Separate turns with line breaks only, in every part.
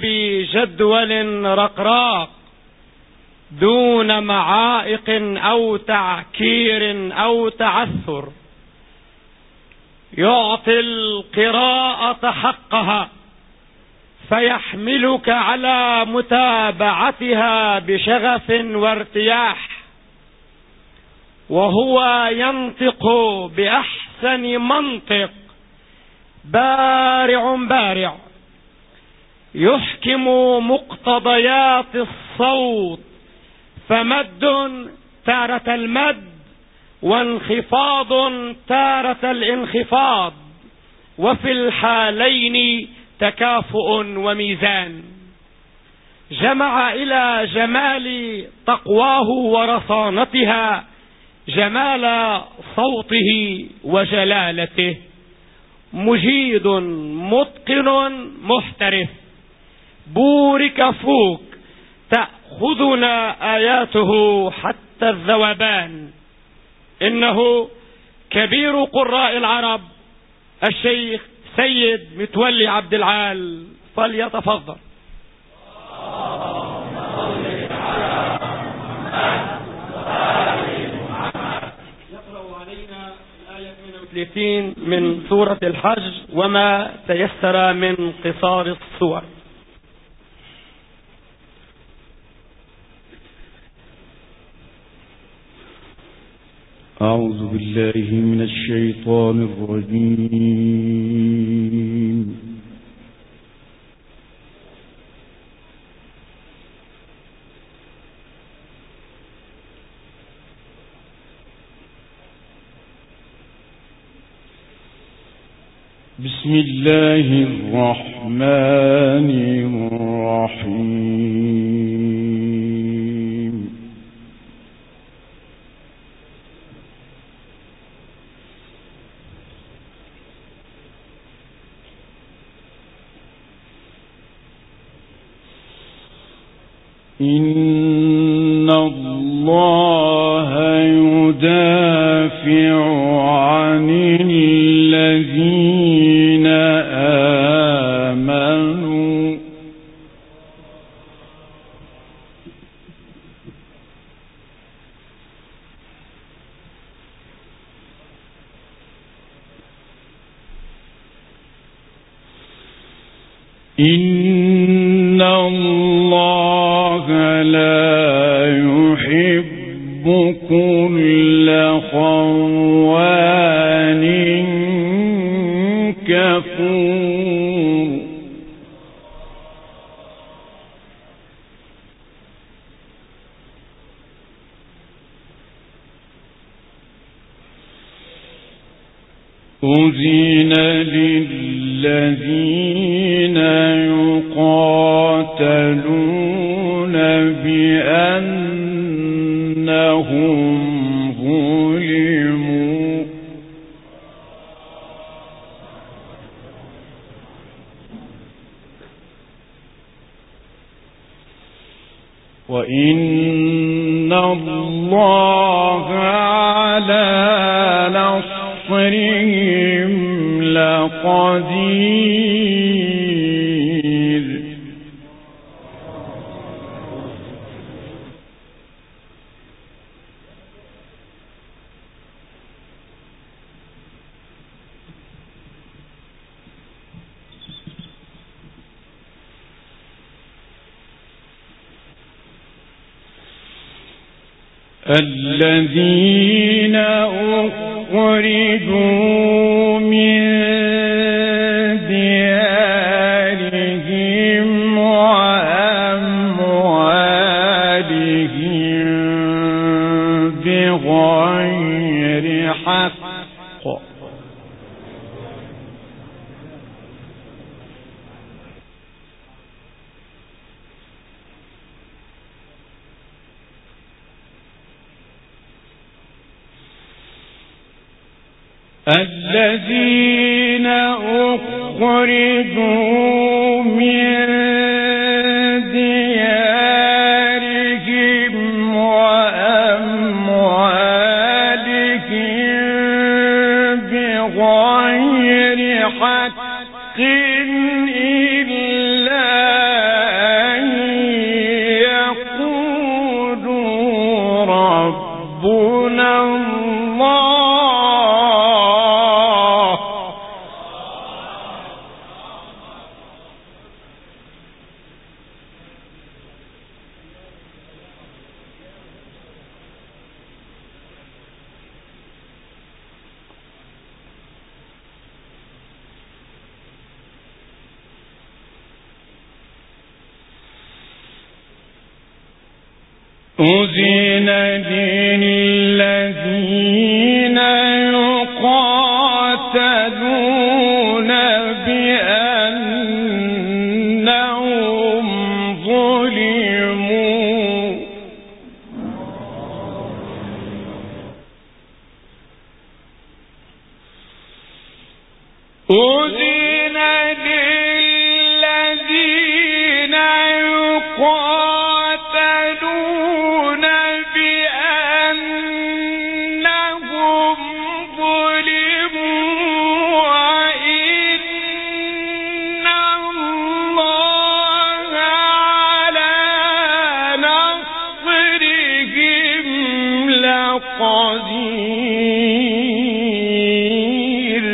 بجدول رقراق دون معائق أو تعكير أو تعثر، يعطي القراءة حقها فيحملك على متابعتها بشغف وارتياح، وهو ينطق بأحسن منطق بارع يحكم مقتضيات الصوت، فمد تارة المد وانخفاض تارة الانخفاض، وفي الحالين تكافؤ وميزان. جمع إلى جمال تقواه ورصانتها جمال صوته وجلالته، مجيد متقن محترف، بورك فوق تأخذنا آياته حتى الذوبان. إنه كبير قراء العرب الشيخ سيد متولي عبد العال، فليتفضل. يقرأ علينا الآية 38 من سورة الحج وما تيسر من قصار السور.
أعوذ بالله من الشيطان الرجيم. بسم الله الرحمن الرحيم. إن الله يدافع عن الذين آمنوا إن الله لا يحب كل خوان كفور. أذن للذين يقاتلون بأنهم ظلموا وإن الله على نصرهم لقدير. الذين أخرجوا من ديارهم وأموالهم بغير حق الذين أخرجوا من ديارهم وأموالهم بغير حق إلا أذن للذين يقاتلون بأنهم ظلموا أذن للذين يقاتلون بأنهم ظلموا وإن الله على نصرهم لقدير.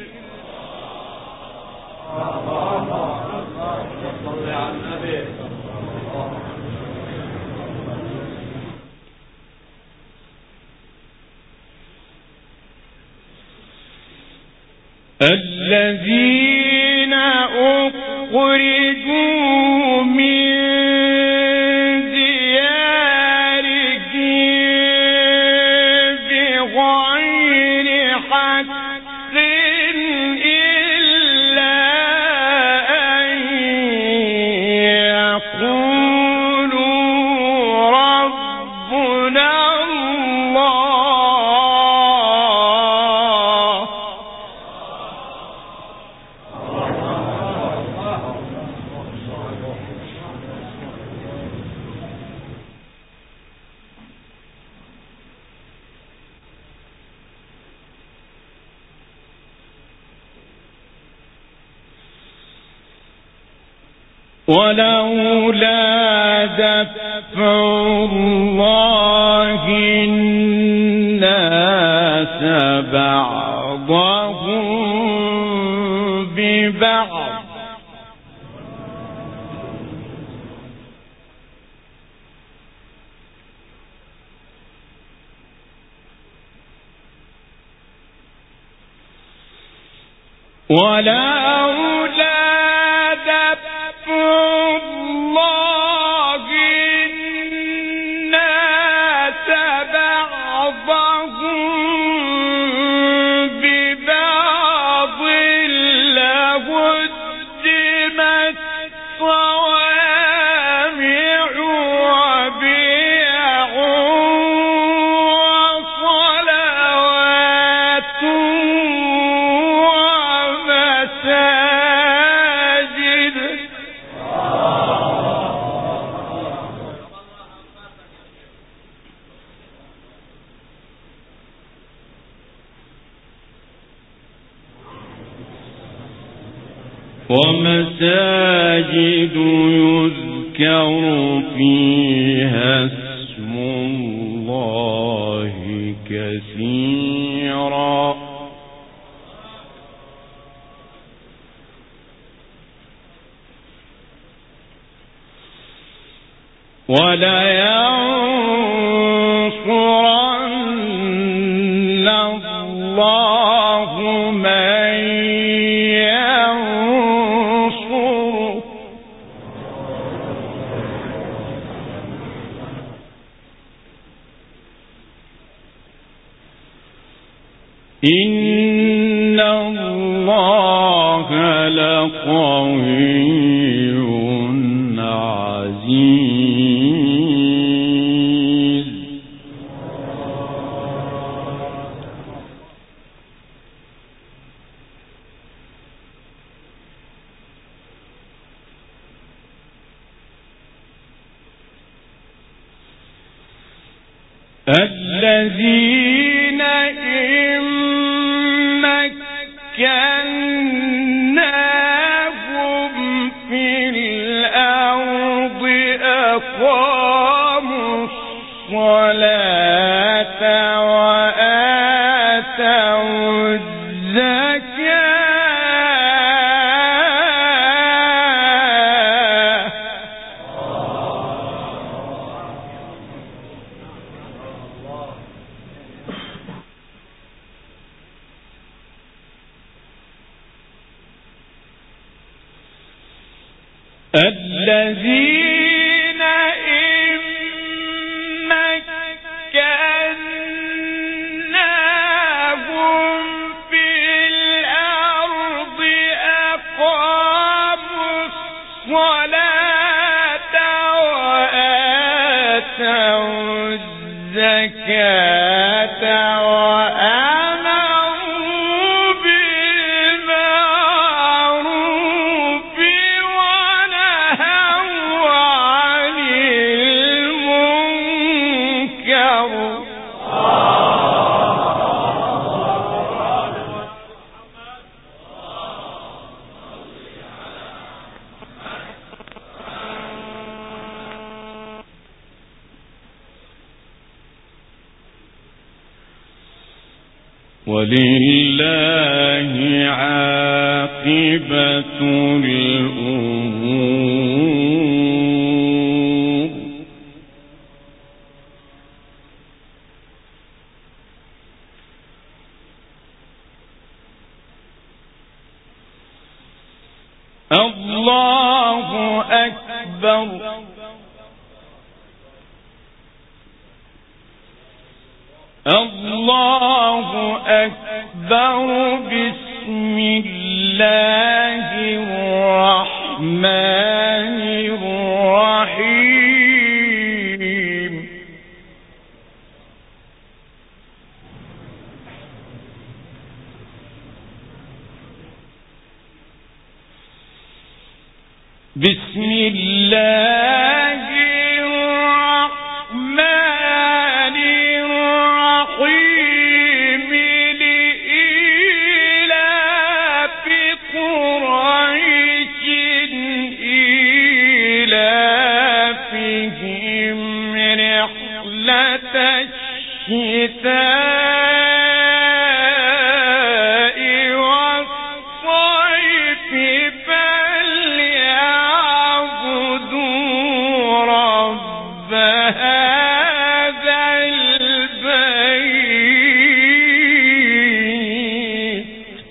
الذين أخرجوا من ديارهم بغير حق إلا أن يقولوا ربنا الله ولولا دفع الله الناس بعضهم ببعض الله الناس بعضهم ببعض لهدمت صوامع وبيع وصلوات ومساجد يذكر فيها اسم الله كثيرا ولينصرن الله من ينصره إن الله لقوي عزيز. الذين إن مكناهم في الأرض أقاموا الصلاة وآتوا الزكاة الذين إن الزكاة وآمروا بالمعروف ونهوا عن المنكر. ولله عاقبة الأمور. الله أكبر. الله أكبر. بسم الله الرحمن الرحيم. بسم الله الرحمن الرحيم. لإيلاف قريش إيلافهم رحلة الشتاء والصيف فليعبدوا رب هذا البيت.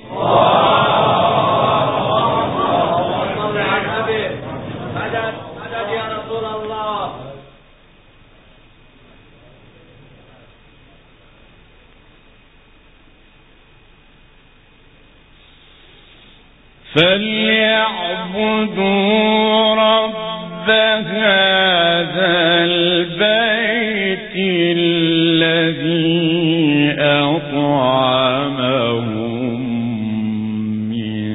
مدد يا رسول الله.
فليعبدوا رب هذا البيت الذي أطعمهم من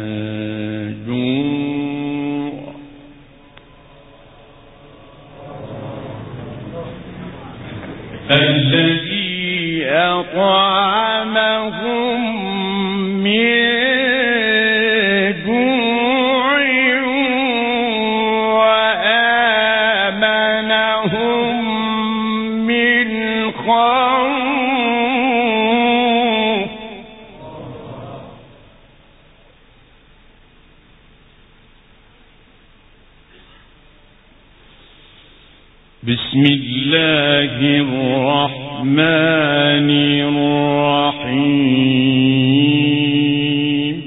جوع. الذي أطعمهم من بسم الله الرحمن الرحيم.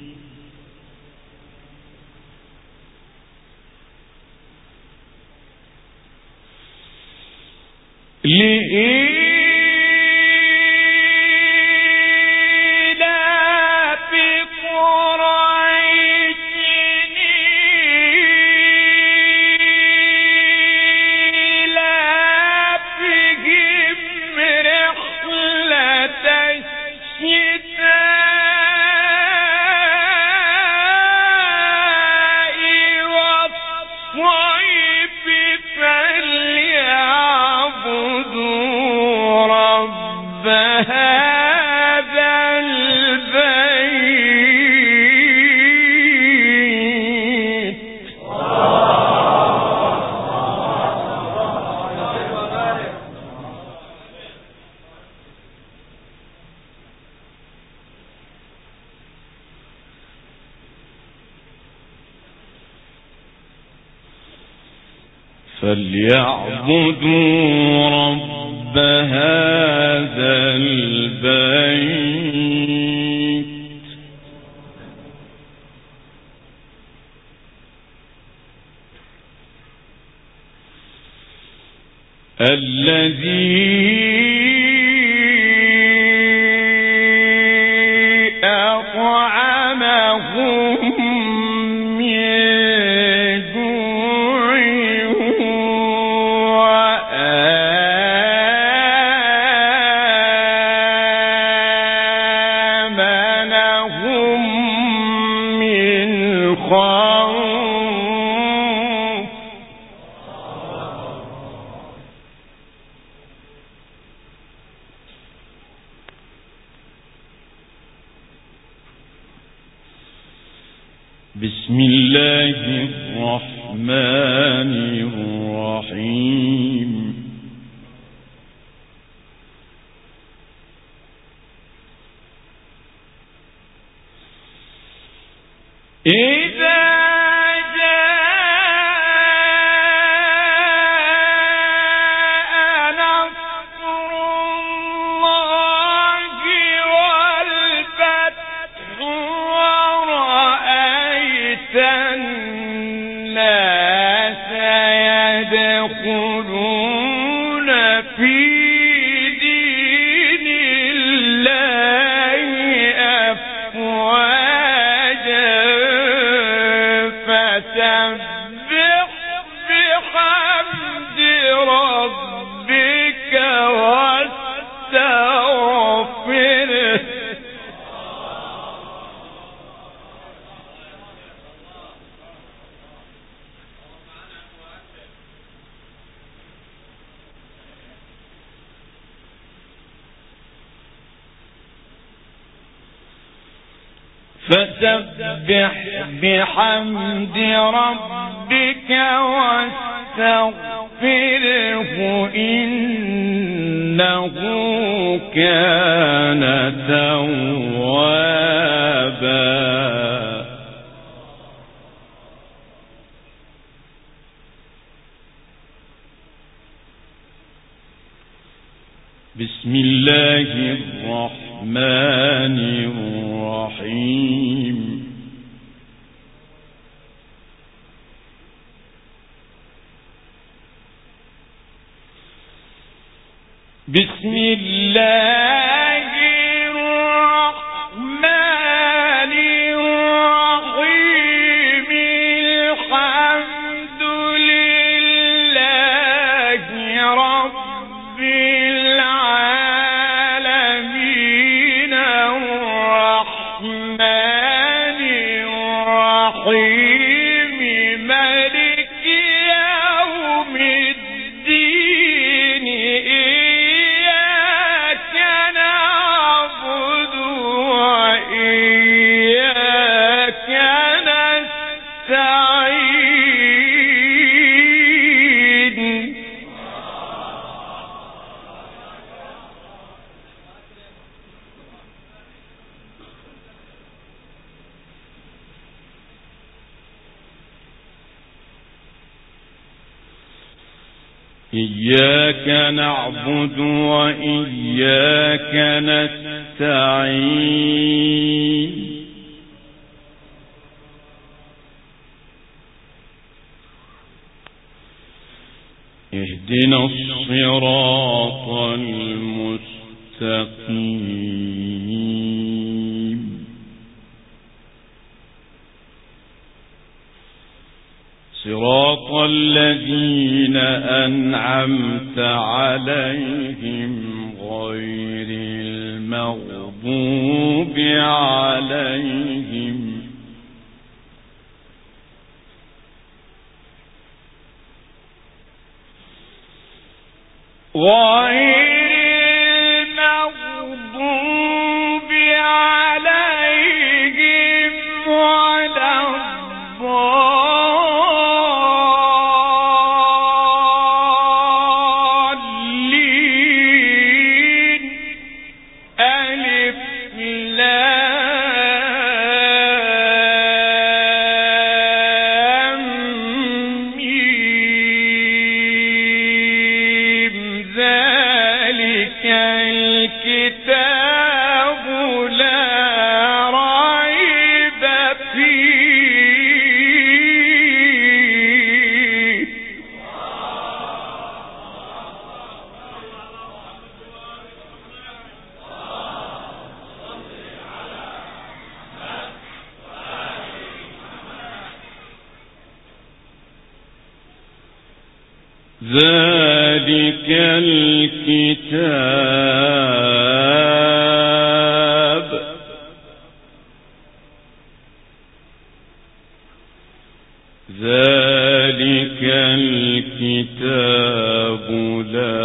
لإيلاف قريش إيلافهم رحلة الشتاء والصيف فليعبدوا رب هذا البيت. فليعبدوا رب هذا البيت الذي أطعمهم من جوع بسم الله الرحمن الرحيم. إذا فسبح بحمد ربك واستغفره إنه كان توابا. بسم الله الرحمن الرحيم. بسم الله الرحمن الرحيم. الحمد لله رب العالمين الرحمن الرحيم مالك يوم الدين. إياك نعبد وإياك نستعين. إياك نعبد وإياك نستعين. اهدنا الصراط المستقيم. صراط الذين أنعمت عليهم غير المغضوب عليهم ولا الضالين. ألف لام ميم. ذلك الكتاب لا ريب فيه. ذلك الكتاب لا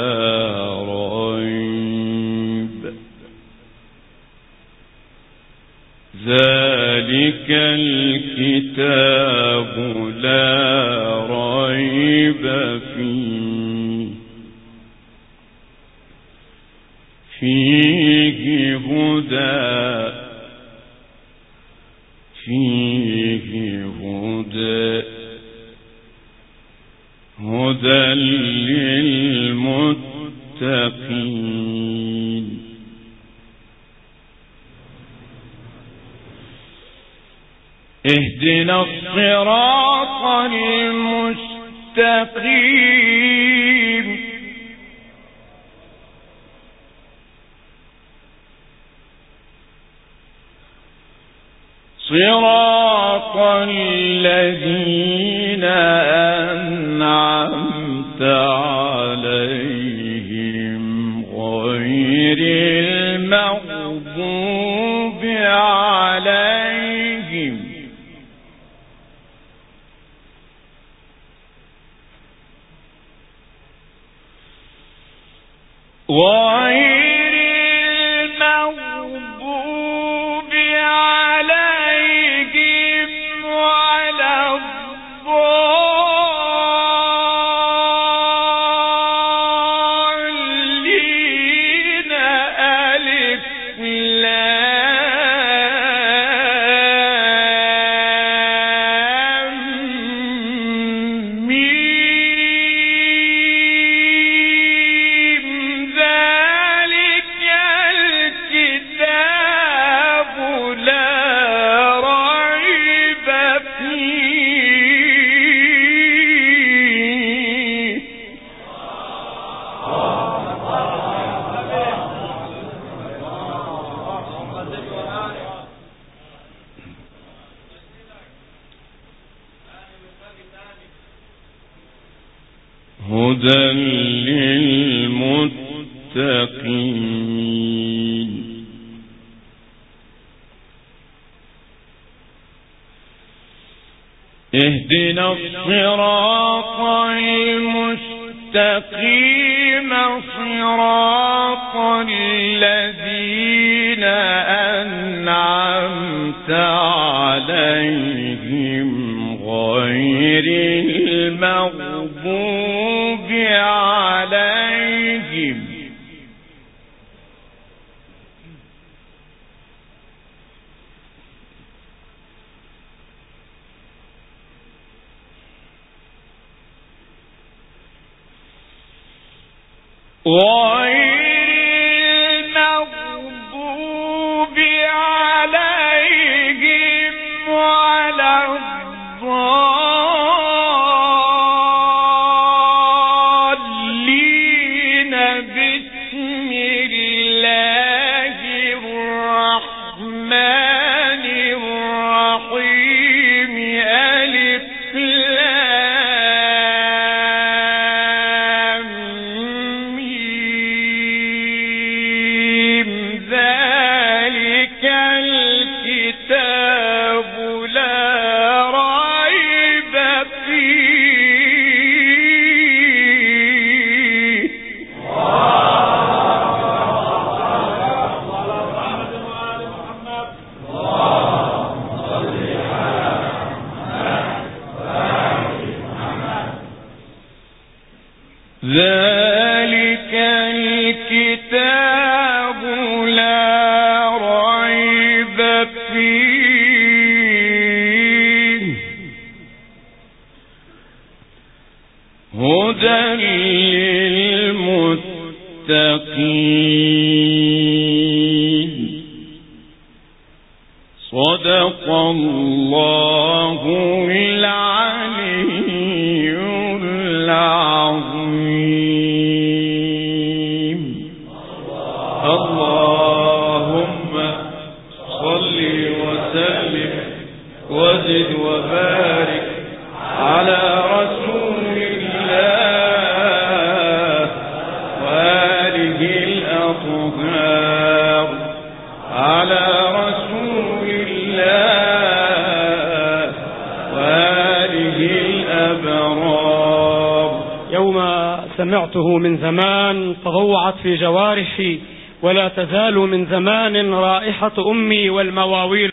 ريب. ذلك الكتاب ريب فيه هدى للمتقين. اهدنا الصراط المستقيم صراط الذين أنعمت عليهم غير المغضوب عليهم ولا الضالين. ألف لام ميم ذلك الكتاب لا ريب فيه. هدى للمتقين. اهدنا الصراط المستقيم صراط الذين أنعمت عليهم غير المغضوب عليهم ولا الضالين. بسم الله الرحمن الرحيم. ألف لام ميم ذلك الكتاب لا ريب فيه. ذلك الكتاب لا ريب فيه هدى للمتقين. صدق الله العلي العظيم. اللهم صل وسلم وزد وبارك على رسول الله وآله الأطهار. على رسول الله وآله الأبرار.
يوم سمعته من زمان تضوعت في جوارحي، ولا تزال من زمان رائحة أمي والمواويل